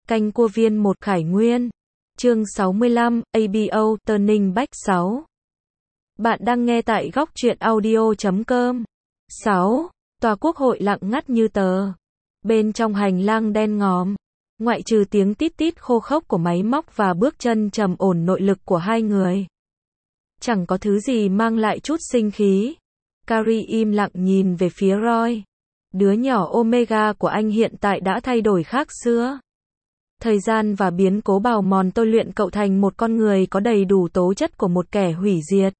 Canh cua viên một Khải Nguyên. Chương 65, ABO, Turning Back 6. Bạn đang nghe tại góc truyện audio.com. 6. Tòa quốc hội lặng ngắt như tờ. Bên trong hành lang đen ngòm, ngoại trừ tiếng tít tít khô khốc của máy móc và bước chân trầm ổn nội lực của hai người, chẳng có thứ gì mang lại chút sinh khí. Carrie im lặng nhìn về phía Roy. Đứa nhỏ Omega của anh hiện tại đã thay đổi khác xưa. Thời gian và biến cố bào mòn tôi luyện cậu thành một con người có đầy đủ tố chất của một kẻ hủy diệt.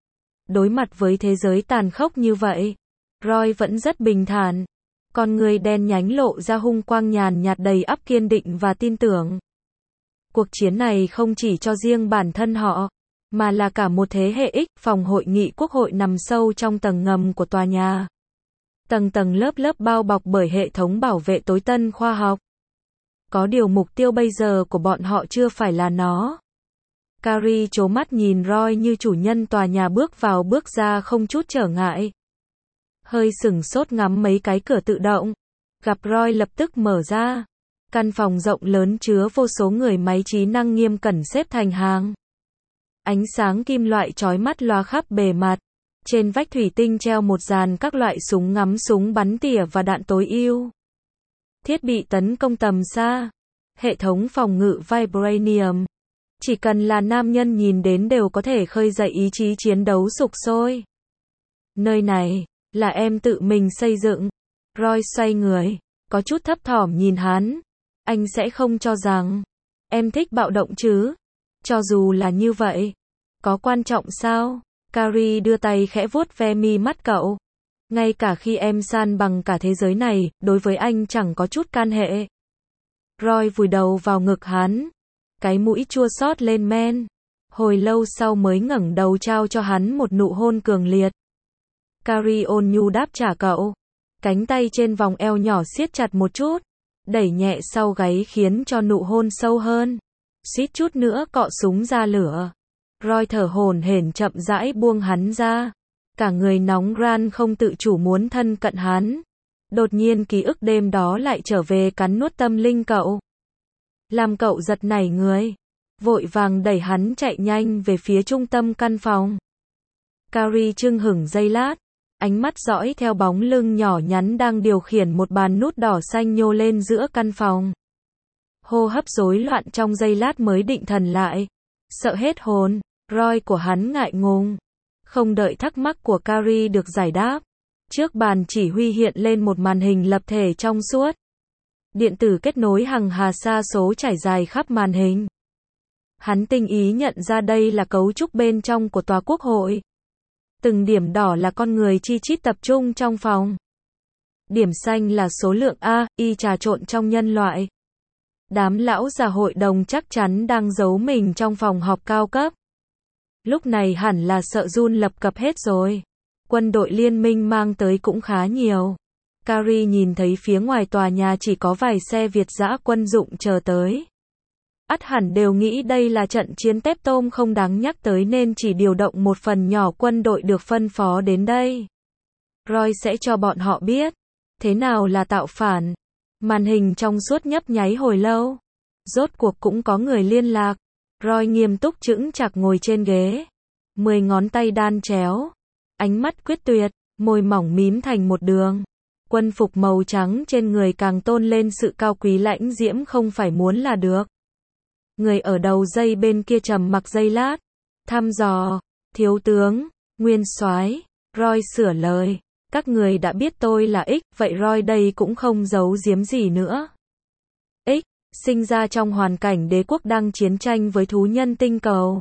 Đối mặt với thế giới tàn khốc như vậy, Roy vẫn rất bình thản. Con người đen nhánh lộ ra hung quang nhàn nhạt đầy ắp kiên định và tin tưởng. Cuộc chiến này không chỉ cho riêng bản thân họ, mà là cả một thế hệ X. Phòng hội nghị quốc hội nằm sâu trong tầng ngầm của tòa nhà. Tầng tầng lớp lớp bao bọc bởi hệ thống bảo vệ tối tân khoa học. Có điều mục tiêu bây giờ của bọn họ chưa phải là nó. Carrie trố mắt nhìn Roy như chủ nhân tòa nhà bước vào bước ra không chút trở ngại. Hơi sửng sốt ngắm mấy cái cửa tự động. Gặp Roy lập tức mở ra. Căn phòng rộng lớn chứa vô số người máy trí năng nghiêm cẩn xếp thành hàng. Ánh sáng kim loại chói mắt lóa khắp bề mặt. Trên vách thủy tinh treo một dàn các loại súng ngắm, súng bắn tỉa và đạn tối ưu. Thiết bị tấn công tầm xa. Hệ thống phòng ngự Vibranium. Chỉ cần là nam nhân nhìn đến đều có thể khơi dậy ý chí chiến đấu sục sôi. Nơi này là em tự mình xây dựng. Roy xoay người, có chút thấp thỏm nhìn hắn. Anh sẽ không cho rằng em thích bạo động chứ? Cho dù là như vậy, có quan trọng sao? Carrie đưa tay khẽ vuốt ve mi mắt cậu. Ngay cả khi em san bằng cả thế giới này, đối với anh chẳng có chút can hệ. Roy vùi đầu vào ngực hắn. Cái mũi chua xót lên men. Hồi lâu sau mới ngẩng đầu trao cho hắn một nụ hôn cường liệt. Carrie ôn nhu đáp trả cậu. Cánh tay trên vòng eo nhỏ siết chặt một chút. Đẩy nhẹ sau gáy khiến cho nụ hôn sâu hơn. Suýt chút nữa cọ súng ra lửa. Roy thở hổn hển chậm rãi buông hắn ra. Cả người nóng ran không tự chủ muốn thân cận hắn. Đột nhiên ký ức đêm đó lại trở về cắn nuốt tâm linh cậu. Làm cậu giật nảy người. Vội vàng đẩy hắn chạy nhanh về phía trung tâm căn phòng. Carrie chưng hửng giây lát. Ánh mắt dõi theo bóng lưng nhỏ nhắn đang điều khiển một bàn nút đỏ xanh nhô lên giữa căn phòng. Hô hấp rối loạn trong giây lát mới định thần lại. Sợ hết hồn, Roy của hắn ngại ngùng. Không đợi thắc mắc của Carrie được giải đáp. Trước bàn chỉ huy hiện lên một màn hình lập thể trong suốt. Điện tử kết nối hằng hà sa số trải dài khắp màn hình. Hắn tinh ý nhận ra đây là cấu trúc bên trong của tòa quốc hội. Từng điểm đỏ là con người chi chít tập trung trong phòng. Điểm xanh là số lượng AI trà trộn trong nhân loại. Đám lão già hội đồng chắc chắn đang giấu mình trong phòng họp cao cấp. Lúc này hẳn là sợ run lập cập hết rồi. Quân đội liên minh mang tới cũng khá nhiều. Carrie nhìn thấy phía ngoài tòa nhà chỉ có vài xe Việt dã quân dụng chờ tới. Ắt hẳn đều nghĩ đây là trận chiến tép tôm không đáng nhắc tới nên chỉ điều động một phần nhỏ quân đội được phân phó đến đây. Roy sẽ cho bọn họ biết thế nào là tạo phản. Màn hình trong suốt nhấp nháy hồi lâu. Rốt cuộc cũng có người liên lạc. Roy nghiêm túc chững chạc ngồi trên ghế. 10 ngón tay đan chéo. Ánh mắt quyết tuyệt, môi mỏng mím thành một đường. Quân phục màu trắng trên người càng tôn lên sự cao quý lãnh diễm không phải muốn là được. Người ở đầu dây bên kia trầm mặc giây lát. Thăm dò, thiếu tướng, nguyên soái. Roy sửa lời. Các người đã biết tôi là X, vậy Roy đây cũng không giấu giếm gì nữa. X, sinh ra trong hoàn cảnh đế quốc đang chiến tranh với thú nhân tinh cầu.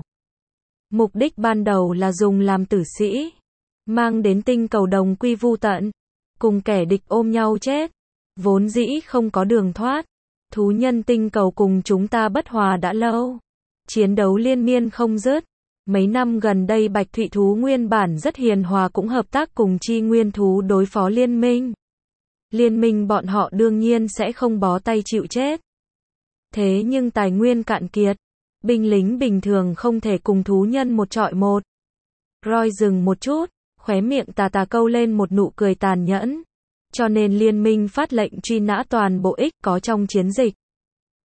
Mục đích ban đầu là dùng làm tử sĩ. Mang đến tinh cầu đồng quy vu tận. Cùng kẻ địch ôm nhau chết. Vốn dĩ không có đường thoát. Thú nhân tinh cầu cùng chúng ta bất hòa đã lâu. Chiến đấu liên miên không dứt. Mấy năm gần đây Bạch Thụy thú nguyên bản rất hiền hòa cũng hợp tác cùng Chi Nguyên thú đối phó liên minh. Liên minh bọn họ đương nhiên sẽ không bó tay chịu chết. Thế nhưng tài nguyên cạn kiệt. Binh lính bình thường không thể cùng thú nhân một trọi một. Roy dừng một chút, khóe miệng tà tà câu lên một nụ cười tàn nhẫn. Cho nên liên minh phát lệnh truy nã toàn bộ X có trong chiến dịch.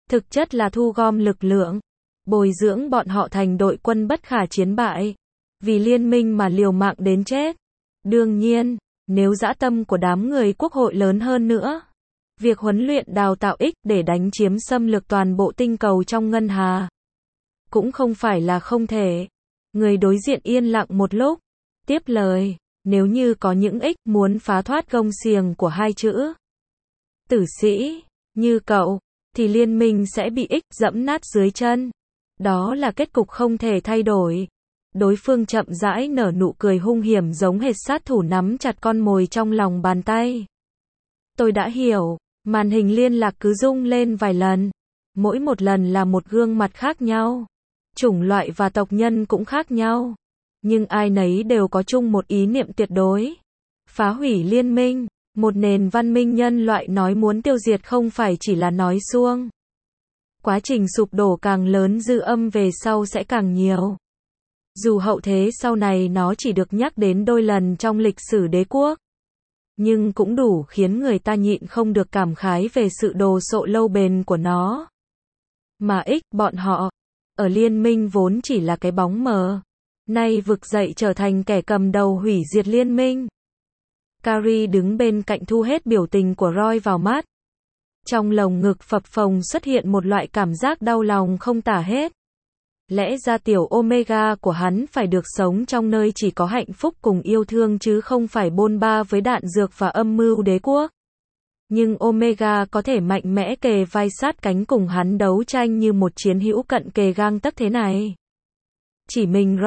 Thực chất là thu gom lực lượng, bồi dưỡng bọn họ thành đội quân bất khả chiến bại, vì liên minh mà liều mạng đến chết. Đương nhiên, nếu dã tâm của đám người quốc hội lớn hơn nữa, việc huấn luyện đào tạo ích để đánh chiếm xâm lược toàn bộ tinh cầu trong ngân hà cũng không phải là không thể. Người đối diện yên lặng một lúc, tiếp lời, nếu như có những ích muốn phá thoát gông xiềng của hai chữ tử sĩ, như cậu, thì liên minh sẽ bị ích dẫm nát dưới chân. Đó là kết cục không thể thay đổi. Đối phương chậm rãi nở nụ cười hung hiểm giống hệt sát thủ nắm chặt con mồi trong lòng bàn tay. Tôi đã hiểu, màn hình liên lạc cứ rung lên vài lần. Mỗi một lần là một gương mặt khác nhau. Chủng loại và tộc nhân cũng khác nhau. Nhưng ai nấy đều có chung một ý niệm tuyệt đối. Phá hủy liên minh, một nền văn minh nhân loại nói muốn tiêu diệt không phải chỉ là nói suông. Quá trình sụp đổ càng lớn dư âm về sau sẽ càng nhiều. Dù hậu thế sau này nó chỉ được nhắc đến đôi lần trong lịch sử đế quốc, nhưng cũng đủ khiến người ta nhịn không được cảm khái về sự đồ sộ lâu bền của nó. Mà ích bọn họ, ở liên minh vốn chỉ là cái bóng mờ, nay vực dậy trở thành kẻ cầm đầu hủy diệt liên minh. Carrie đứng bên cạnh thu hết biểu tình của Roy vào mắt. Trong lồng ngực phập phồng xuất hiện một loại cảm giác đau lòng không tả hết. Lẽ ra tiểu Omega của hắn phải được sống trong nơi chỉ có hạnh phúc cùng yêu thương chứ không phải bôn ba với đạn dược và âm mưu đế quốc. Nhưng Omega có thể mạnh mẽ kề vai sát cánh cùng hắn đấu tranh như một chiến hữu cận kề gang tấc thế này. Chỉ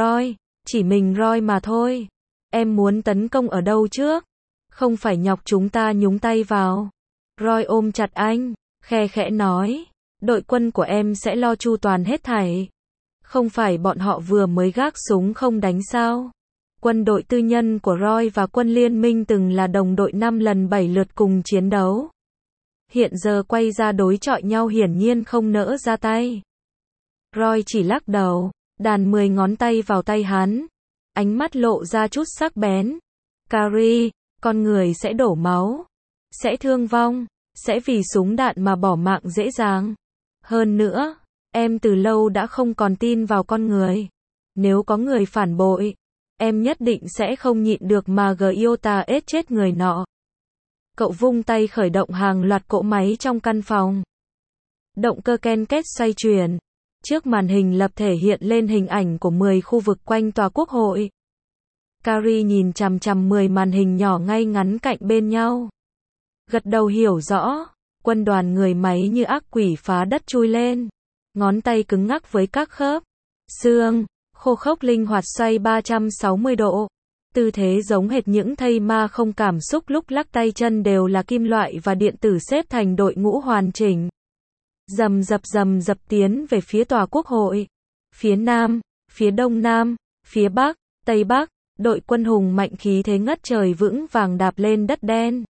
mình Roy mà thôi. Em muốn tấn công ở đâu trước? Không phải nhọc chúng ta nhúng tay vào. Roy ôm chặt anh, khe khẽ nói, đội quân của em sẽ lo chu toàn hết thảy. Không phải bọn họ vừa mới gác súng không đánh sao? Quân đội tư nhân của Roy và quân liên minh từng là đồng đội 5 lần 7 lượt cùng chiến đấu. Hiện giờ quay ra đối chọi nhau hiển nhiên không nỡ ra tay. Roy chỉ lắc đầu, đàn 10 ngón tay vào tay hắn. Ánh mắt lộ ra chút sắc bén. Carrie, con người sẽ đổ máu, sẽ thương vong, sẽ vì súng đạn mà bỏ mạng dễ dàng. Hơn nữa, em từ lâu đã không còn tin vào con người. Nếu có người phản bội, em nhất định sẽ không nhịn được mà iota ết chết người nọ. Cậu vung tay khởi động hàng loạt cỗ máy trong căn phòng. Động cơ ken két xoay chuyển. Trước màn hình lập thể hiện lên hình ảnh của 10 khu vực quanh tòa quốc hội. Carrie nhìn chằm chằm 10 màn hình nhỏ ngay ngắn cạnh bên nhau. Gật đầu hiểu rõ, quân đoàn người máy như ác quỷ phá đất chui lên. Ngón tay cứng ngắc với các khớp, xương, khô khốc linh hoạt xoay 360 độ. Tư thế giống hệt những thây ma không cảm xúc lúc lắc tay chân đều là kim loại và điện tử xếp thành đội ngũ hoàn chỉnh. Rầm rập tiến về phía tòa quốc hội. Phía nam, phía đông nam, phía bắc, tây bắc, đội quân hùng mạnh khí thế ngất trời vững vàng đạp lên đất đen.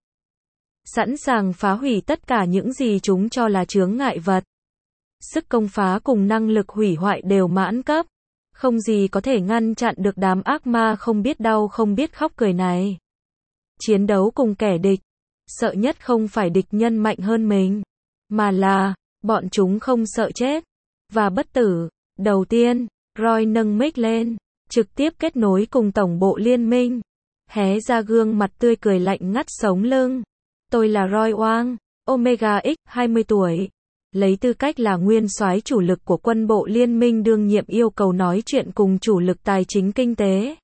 Sẵn sàng phá hủy tất cả những gì chúng cho là chướng ngại vật. Sức công phá cùng năng lực hủy hoại đều mãn cấp. Không gì có thể ngăn chặn được đám ác ma không biết đau không biết khóc cười này. Chiến đấu cùng kẻ địch. Sợ nhất không phải địch nhân mạnh hơn mình, mà là bọn chúng không sợ chết và bất tử. Đầu tiên, Roy nâng mic lên, trực tiếp kết nối cùng tổng bộ liên minh. Hé ra gương mặt tươi cười lạnh ngắt sống lưng. Tôi là Roy Wang, Omega X, 20 tuổi. Lấy tư cách là nguyên soái chủ lực của quân bộ liên minh đương nhiệm yêu cầu nói chuyện cùng chủ lực tài chính kinh tế.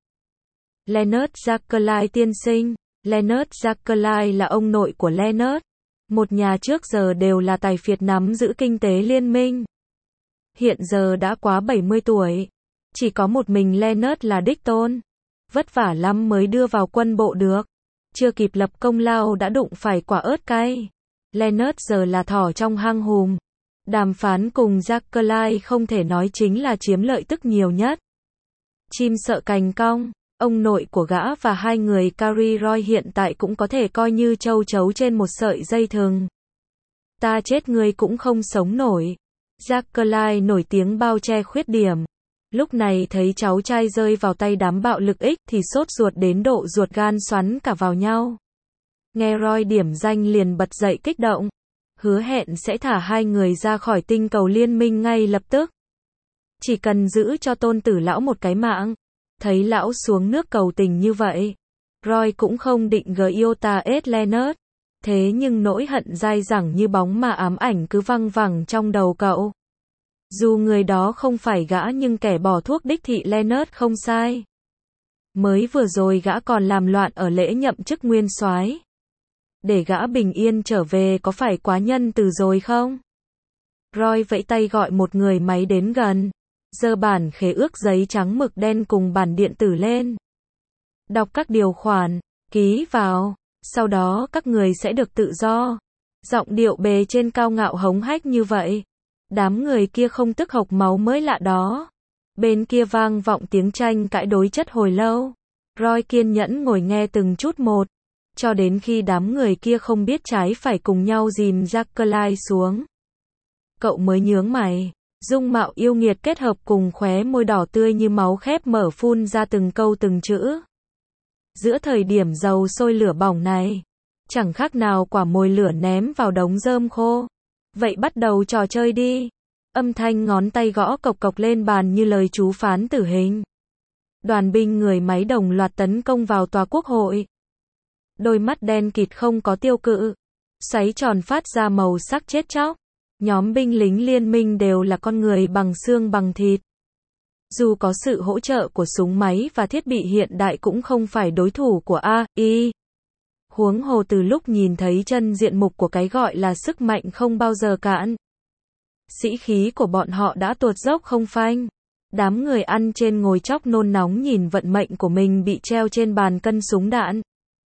Leonard Jacquelin tiên sinh. Leonard Jacquelin là ông nội của Leonard. Một nhà trước giờ đều là tài phiệt nắm giữ kinh tế liên minh. Hiện giờ đã quá 70 tuổi. Chỉ có một mình Leonard là đích tôn. Vất vả lắm mới đưa vào quân bộ được. Chưa kịp lập công lao đã đụng phải quả ớt cay. Leonard giờ là thỏ trong hang hùm. Đàm phán cùng Jacquelin không thể nói chính là chiếm lợi tức nhiều nhất. Chim sợ cành cong. Ông nội của gã và hai người Carrie Roy hiện tại cũng có thể coi như châu chấu trên một sợi dây thừng. Ta chết ngươi cũng không sống nổi. Jacquelin nổi tiếng bao che khuyết điểm. Lúc này thấy cháu trai rơi vào tay đám bạo lực X thì sốt ruột đến độ ruột gan xoắn cả vào nhau. Nghe Roy điểm danh liền bật dậy kích động. hứa hẹn sẽ thả hai người ra khỏi tinh cầu liên minh ngay lập tức. Chỉ cần giữ cho tôn tử lão một cái mạng. Thấy lão xuống nước cầu tình như vậy, Roy cũng không định Giota S. Leonard. Thế nhưng nỗi hận dai dẳng như bóng ma ám ảnh cứ văng vẳng trong đầu cậu. Dù người đó không phải gã nhưng kẻ bỏ thuốc đích thị Leonard không sai. Mới vừa rồi gã còn làm loạn ở lễ nhậm chức nguyên soái. Để gã bình yên trở về có phải quá nhân từ rồi không? Roy vẫy tay gọi một người máy đến gần. Giơ bản khế ước giấy trắng mực đen cùng bản điện tử lên. Đọc các điều khoản, ký vào. Sau đó các người sẽ được tự do. Giọng điệu bề trên cao ngạo hống hách như vậy. Đám người kia không tức hộc máu mới lạ đó. Bên kia vang vọng tiếng tranh cãi đối chất hồi lâu. Roy kiên nhẫn ngồi nghe từng chút một. Cho đến khi đám người kia không biết trái phải cùng nhau dìm Jacqueline xuống. Cậu mới nhướng mày. Dung mạo yêu nghiệt kết hợp cùng khóe môi đỏ tươi như máu khép mở phun ra từng câu từng chữ. Giữa thời điểm dầu sôi lửa bỏng này, chẳng khác nào quả mồi lửa ném vào đống rơm khô. Vậy bắt đầu trò chơi đi. Âm thanh ngón tay gõ cộc cộc lên bàn như lời chú phán tử hình. Đoàn binh người máy đồng loạt tấn công vào tòa quốc hội. Đôi mắt đen kịt không có tiêu cự, xoáy tròn phát ra màu sắc chết chóc. Nhóm binh lính liên minh đều là con người bằng xương bằng thịt. Dù có sự hỗ trợ của súng máy và thiết bị hiện đại cũng không phải đối thủ của AI. Huống hồ từ lúc nhìn thấy chân diện mục của cái gọi là sức mạnh không bao giờ cạn. Sĩ khí của bọn họ đã tuột dốc không phanh. Đám người ăn trên ngồi chóc nôn nóng nhìn vận mệnh của mình bị treo trên bàn cân súng đạn.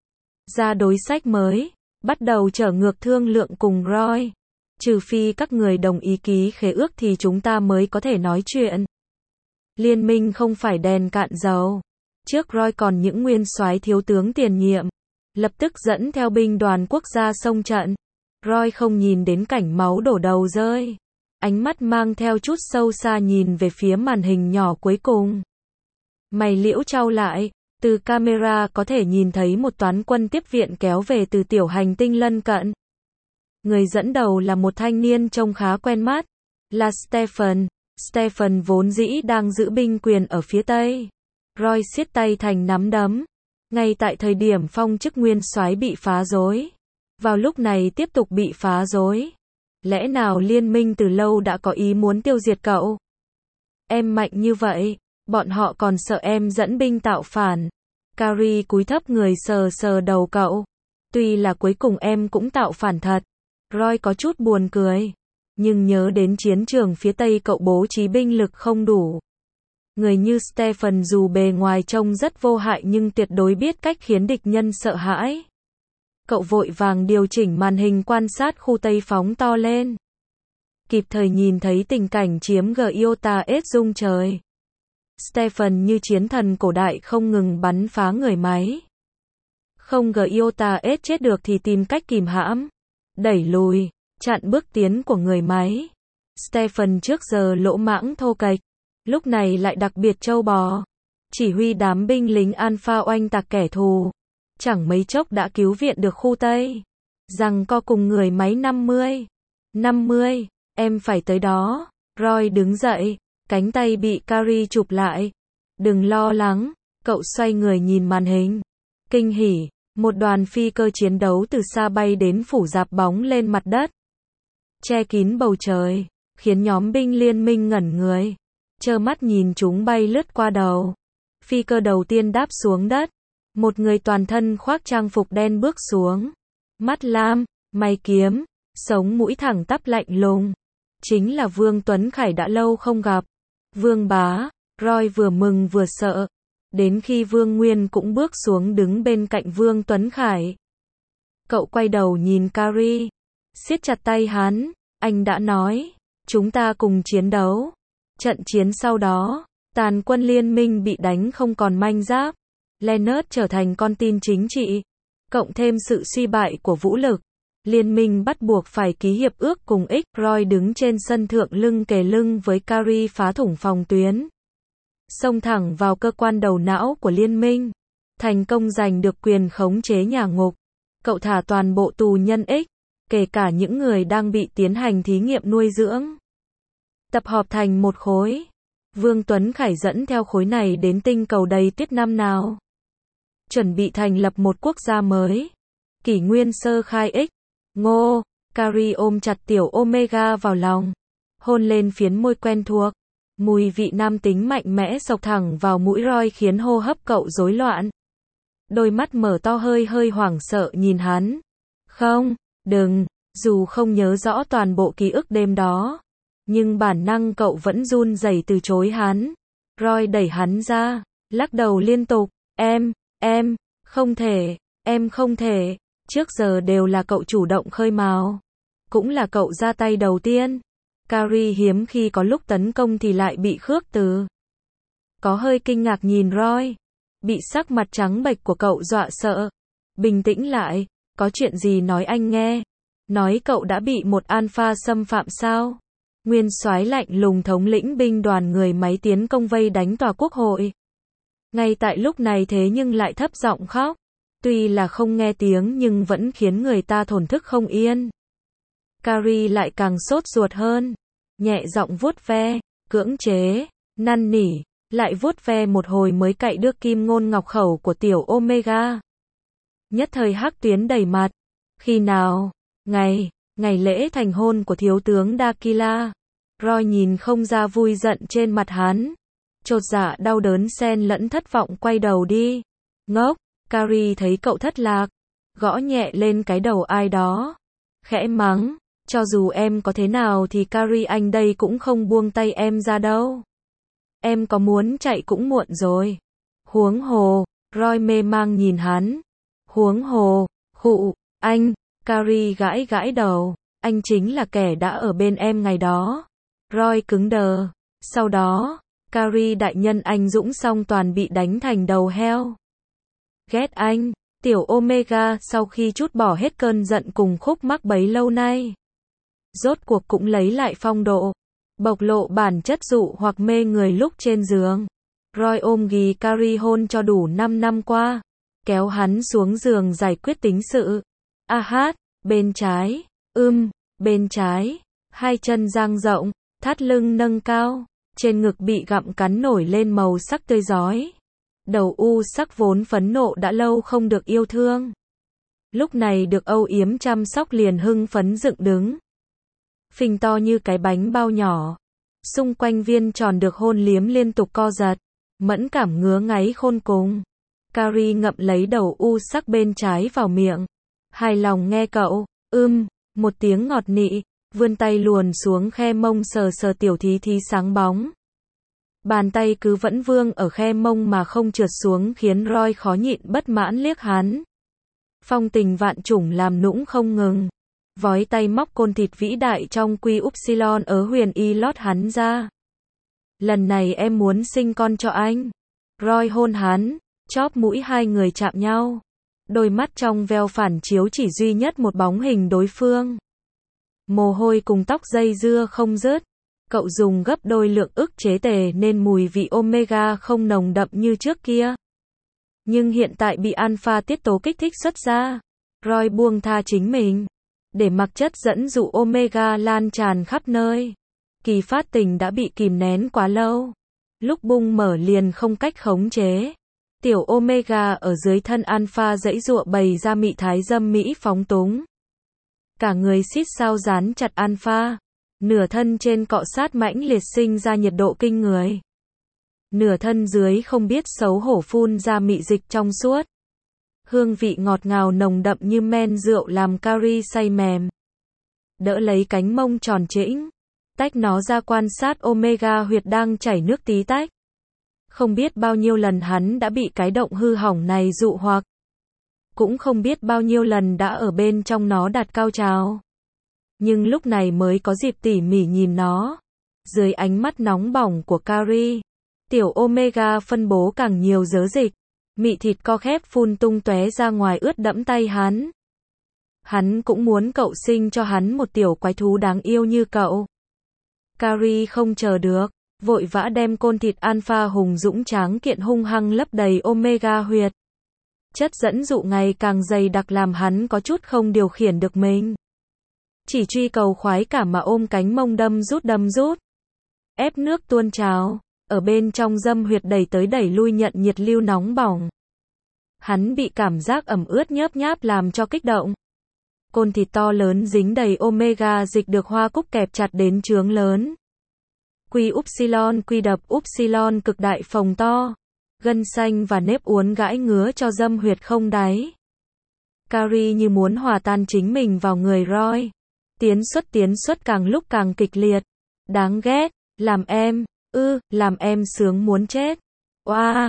Ra đối sách mới, bắt đầu trở ngược thương lượng cùng Roy. Trừ phi các người đồng ý ký khế ước thì chúng ta mới có thể nói chuyện. Liên minh không phải đèn cạn dầu. Trước Roy còn những nguyên soái thiếu tướng tiền nhiệm. Lập tức dẫn theo binh đoàn quốc gia xông trận. Roy không nhìn đến cảnh máu đổ đầu rơi. Ánh mắt mang theo chút sâu xa nhìn về phía màn hình nhỏ cuối cùng. Mày liễu chau lại. Từ camera có thể nhìn thấy một toán quân tiếp viện kéo về từ tiểu hành tinh lân cận. Người dẫn đầu là một thanh niên trông khá quen mắt. Là Stephen. Stephen vốn dĩ đang giữ binh quyền ở phía Tây. Roy siết tay thành nắm đấm. Ngay tại thời điểm phong chức nguyên soái bị phá rối. Vào lúc này tiếp tục bị phá rối. Lẽ nào liên minh từ lâu đã có ý muốn tiêu diệt cậu? Em mạnh như vậy, bọn họ còn sợ em dẫn binh tạo phản. Carrie cúi thấp người sờ sờ đầu cậu. Tuy là cuối cùng em cũng tạo phản thật. Roy có chút buồn cười. Nhưng nhớ đến chiến trường phía Tây cậu bố trí binh lực không đủ. Người như Stephen dù bề ngoài trông rất vô hại nhưng tuyệt đối biết cách khiến địch nhân sợ hãi. Cậu vội vàng điều chỉnh màn hình quan sát khu Tây phóng to lên. Kịp thời nhìn thấy tình cảnh chiếm Giota S rung trời. Stephen như chiến thần cổ đại không ngừng bắn phá người máy. Không Giota S chết được thì tìm cách kìm hãm, đẩy lùi, chặn bước tiến của người máy. Stephen trước giờ lỗ mãng thô kệch, lúc này lại đặc biệt trâu bò. Chỉ huy đám binh lính Alpha oanh tạc kẻ thù. Chẳng mấy chốc đã cứu viện được khu Tây. Giằng co cùng người máy 50. 50, em phải tới đó. Roy đứng dậy, cánh tay bị Carrie chụp lại. Đừng lo lắng, cậu xoay người nhìn màn hình. Kinh hỉ, một đoàn phi cơ chiến đấu từ xa bay đến phủ rạp bóng lên mặt đất. Che kín bầu trời, khiến nhóm binh liên minh ngẩn người. Trơ mắt nhìn chúng bay lướt qua đầu. Phi cơ đầu tiên đáp xuống đất. Một người toàn thân khoác trang phục đen bước xuống. Mắt lam, mày kiếm, sống mũi thẳng tắp lạnh lùng. Chính là Vương Tuấn Khải đã lâu không gặp. Vương bá, Roy vừa mừng vừa sợ. Đến khi Vương Nguyên cũng bước xuống đứng bên cạnh Vương Tuấn Khải. Cậu quay đầu nhìn Carrie. Siết chặt tay hắn, anh đã nói. Chúng ta cùng chiến đấu. Trận chiến sau đó, tàn quân liên minh bị đánh không còn manh giáp. Leonard trở thành con tin chính trị. Cộng thêm sự suy bại của vũ lực. Liên minh bắt buộc phải ký hiệp ước cùng X. Roy đứng trên sân thượng lưng kề lưng với Carrie phá thủng phòng tuyến. Xông thẳng vào cơ quan đầu não của liên minh. Thành công giành được quyền khống chế nhà ngục. Cậu thả toàn bộ tù nhân X. kể cả những người đang bị tiến hành thí nghiệm nuôi dưỡng. Tập hợp thành một khối. Vương Tuấn Khải dẫn theo khối này đến tinh cầu đầy tuyết năm nào. Chuẩn bị thành lập một quốc gia mới. Kỷ nguyên sơ khai X. Ngô. Carrie ôm chặt tiểu Omega vào lòng. Hôn lên phiến môi quen thuộc. Mùi vị nam tính mạnh mẽ xộc thẳng vào mũi Roy khiến hô hấp cậu rối loạn. Đôi mắt mở to hơi hơi hoảng sợ nhìn hắn. Không, đừng, dù không nhớ rõ toàn bộ ký ức đêm đó. Nhưng bản năng cậu vẫn run rẩy từ chối hắn. Roy đẩy hắn ra, lắc đầu liên tục. Em, không thể. Trước giờ đều là cậu chủ động khơi mào. Cũng là cậu ra tay đầu tiên. Carrie hiếm khi có lúc tấn công thì lại bị khước từ. Có hơi kinh ngạc nhìn Roy. Bị sắc mặt trắng bệch của cậu dọa sợ. Bình tĩnh lại, có chuyện gì nói anh nghe. Nói cậu đã bị một alpha xâm phạm sao? Nguyên soái lạnh lùng thống lĩnh binh đoàn người máy tiến công vây đánh tòa quốc hội. Ngay tại lúc này thế nhưng lại thấp giọng khóc. Tuy là không nghe tiếng nhưng vẫn khiến người ta thổn thức không yên. Carrie lại càng sốt ruột hơn. Nhẹ giọng vuốt ve, cưỡng chế, năn nỉ, lại vuốt ve một hồi mới cạy đưa kim ngôn ngọc khẩu của tiểu Omega. Nhất thời hắc tuyến đầy mặt. Khi nào? Ngày lễ thành hôn của thiếu tướng Dakila. Roy nhìn không ra vui giận trên mặt hắn. Chột dạ đau đớn xen lẫn thất vọng quay đầu đi. Ngốc, Carrie thấy cậu thất lạc. Gõ nhẹ lên cái đầu ai đó. Khẽ mắng. Cho dù em có thế nào thì Carrie anh đây cũng không buông tay em ra đâu. Em có muốn chạy cũng muộn rồi. Huống hồ, Roy mê mang nhìn hắn. Huống hồ, khụ, anh, Carrie gãi đầu. Anh chính là kẻ đã ở bên em ngày đó. Roy cứng đờ. Sau đó, Carrie đại nhân anh dũng song toàn bị đánh thành đầu heo. Ghét anh, tiểu Omega sau khi trút bỏ hết cơn giận cùng khúc mắc bấy lâu nay. Rốt cuộc cũng lấy lại phong độ. Bộc lộ bản chất dụ hoặc mê người lúc trên giường. Roy ôm ghì Carrie hôn cho đủ 5 năm qua. Kéo hắn xuống giường giải quyết tính sự. Bên trái. Bên trái. Hai chân dang rộng. Thắt lưng nâng cao. Trên ngực bị gặm cắn nổi lên màu sắc tươi rói. Đầu u sắc vốn phẫn nộ đã lâu không được yêu thương. Lúc này được âu yếm chăm sóc liền hưng phấn dựng đứng. Phình to như cái bánh bao nhỏ. Xung quanh viên tròn được hôn liếm liên tục co giật. Mẫn cảm ngứa ngáy khôn cùng. Carrie ngậm lấy đầu u sắc bên trái vào miệng. Hài lòng nghe cậu. Một tiếng ngọt nị. Vươn tay luồn xuống khe mông sờ sờ tiểu thí thí sáng bóng. Bàn tay cứ vẫn vương ở khe mông mà không trượt xuống khiến Roy khó nhịn bất mãn liếc hắn. Phong tình vạn chủng làm nũng không ngừng. Vói tay móc côn thịt vĩ đại trong quy upsilon ớ huyền y lót hắn ra. Lần này em muốn sinh con cho anh. Roy hôn hắn, chóp mũi hai người chạm nhau. Đôi mắt trong veo phản chiếu chỉ duy nhất một bóng hình đối phương. Mồ hôi cùng tóc dây dưa không dứt. Cậu dùng gấp đôi lượng ức chế tề nên mùi vị Omega không nồng đậm như trước kia. Nhưng hiện tại bị alpha tiết tố kích thích xuất ra. Roy buông tha chính mình. Để mặc chất dẫn dụ Omega lan tràn khắp nơi. Kỳ phát tình đã bị kìm nén quá lâu. Lúc bung mở liền không cách khống chế. Tiểu Omega ở dưới thân alpha giãy giụa bày ra mị thái dâm mỹ phóng túng. Cả người xít sao dán chặt alpha. Nửa thân trên cọ sát mãnh liệt sinh ra nhiệt độ kinh người. Nửa thân dưới không biết xấu hổ phun ra mị dịch trong suốt. Hương vị ngọt ngào nồng đậm như men rượu làm Carrie say mềm. Đỡ lấy cánh mông tròn trĩnh. Tách nó ra quan sát Omega huyệt đang chảy nước tí tách. Không biết bao nhiêu lần hắn đã bị cái động hư hỏng này dụ hoặc. Cũng không biết bao nhiêu lần đã ở bên trong nó đạt cao trào. Nhưng lúc này mới có dịp tỉ mỉ nhìn nó. Dưới ánh mắt nóng bỏng của Carrie. Tiểu Omega phân bố càng nhiều dớ dịch. Mị thịt co khép phun tung tóe ra ngoài ướt đẫm tay hắn. Hắn cũng muốn cậu sinh cho hắn một tiểu quái thú đáng yêu như cậu. Carrie không chờ được. Vội vã đem côn thịt alpha hùng dũng tráng kiện hung hăng lấp đầy Omega huyệt. Chất dẫn dụ ngày càng dày đặc làm hắn có chút không điều khiển được mình. Chỉ truy cầu khoái cảm mà ôm cánh mông đâm rút. Ép nước tuôn trào. Ở bên trong dâm huyệt đẩy tới đẩy lui nhận nhiệt lưu nóng bỏng. Hắn bị cảm giác ẩm ướt nhớp nháp làm cho kích động. Côn thịt to lớn dính đầy omega dịch được hoa cúc kẹp chặt đến trướng lớn. Quy đập upsilon cực đại phồng to. Gân xanh và nếp uốn gãi ngứa cho dâm huyệt không đáy. Carrie như muốn hòa tan chính mình vào người Roy. Tiến xuất càng lúc càng kịch liệt. Đáng ghét, làm em sướng muốn chết. Oa,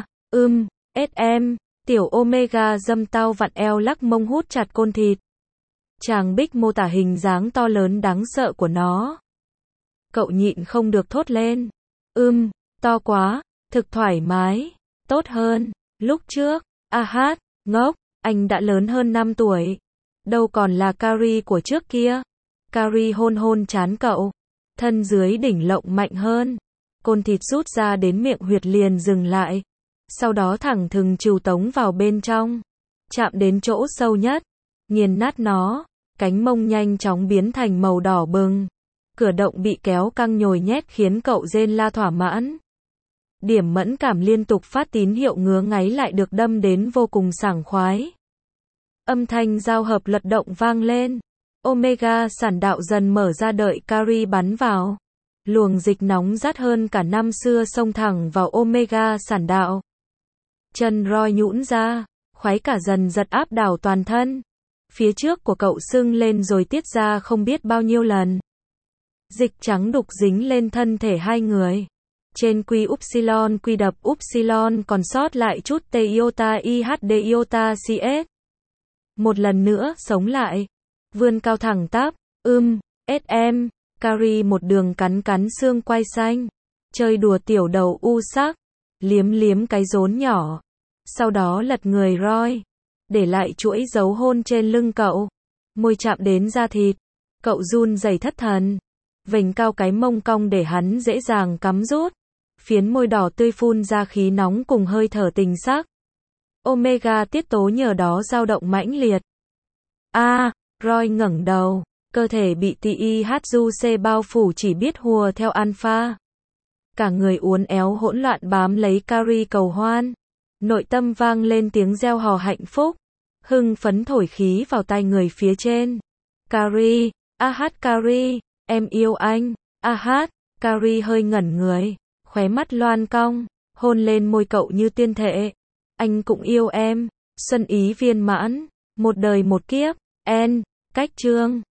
SM, tiểu omega dâm tao vặn eo lắc mông hút chặt côn thịt. Chàng Bích mô tả hình dáng to lớn đáng sợ của nó. Cậu nhịn không được thốt lên. To quá, thực thoải mái, tốt hơn, lúc trước, ngốc, anh đã lớn hơn 5 tuổi. Đâu còn là Carrie của trước kia. Carrie hôn trán cậu. Thân dưới đỉnh lộng mạnh hơn. Côn thịt rút ra đến miệng huyệt liền dừng lại. Sau đó thẳng thừng trù tống vào bên trong. Chạm đến chỗ sâu nhất. Nghiền nát nó. Cánh mông nhanh chóng biến thành màu đỏ bừng. Cửa động bị kéo căng nhồi nhét khiến cậu rên la thỏa mãn. Điểm mẫn cảm liên tục phát tín hiệu ngứa ngáy lại được đâm đến vô cùng sảng khoái. Âm thanh giao hợp luật động vang lên. Omega sản đạo dần mở ra đợi Carrie bắn vào. Luồng dịch nóng rát hơn cả năm xưa xông thẳng vào omega sản đạo. Chân Roy nhũn ra, khoái cả dần giật áp đảo toàn thân. Phía trước của cậu sưng lên rồi tiết ra không biết bao nhiêu lần. Dịch trắng đục dính lên thân thể hai người. Trên quy đập upsilon còn sót lại chút T iota IHD iota CS. Một lần nữa sống lại. Vươn cao thẳng tắp. SM. Carrie một đường cắn xương quai xanh. Chơi đùa tiểu đầu u sắc. Liếm cái rốn nhỏ. Sau đó lật người Roy. Để lại chuỗi dấu hôn trên lưng cậu. Môi chạm đến da thịt. Cậu run rẩy thất thần. Vành cao cái mông cong để hắn dễ dàng cắm rút. Phiến môi đỏ tươi phun ra khí nóng cùng hơi thở tình sắc. Omega tiết tố nhờ đó dao động mãnh liệt. Roy ngẩng đầu. Cơ thể bị TIHUC bao phủ chỉ biết hùa theo alpha. Cả người uốn éo hỗn loạn bám lấy Carrie cầu hoan. Nội tâm vang lên tiếng reo hò hạnh phúc. Hưng phấn thổi khí vào tai người phía trên. Carrie, Carrie, em yêu anh, Carrie hơi ngẩn người. Khóe mắt loan cong, hôn lên môi cậu như tiên thệ. Anh cũng yêu em, xuân ý viên mãn, một đời một kiếp, cách chương.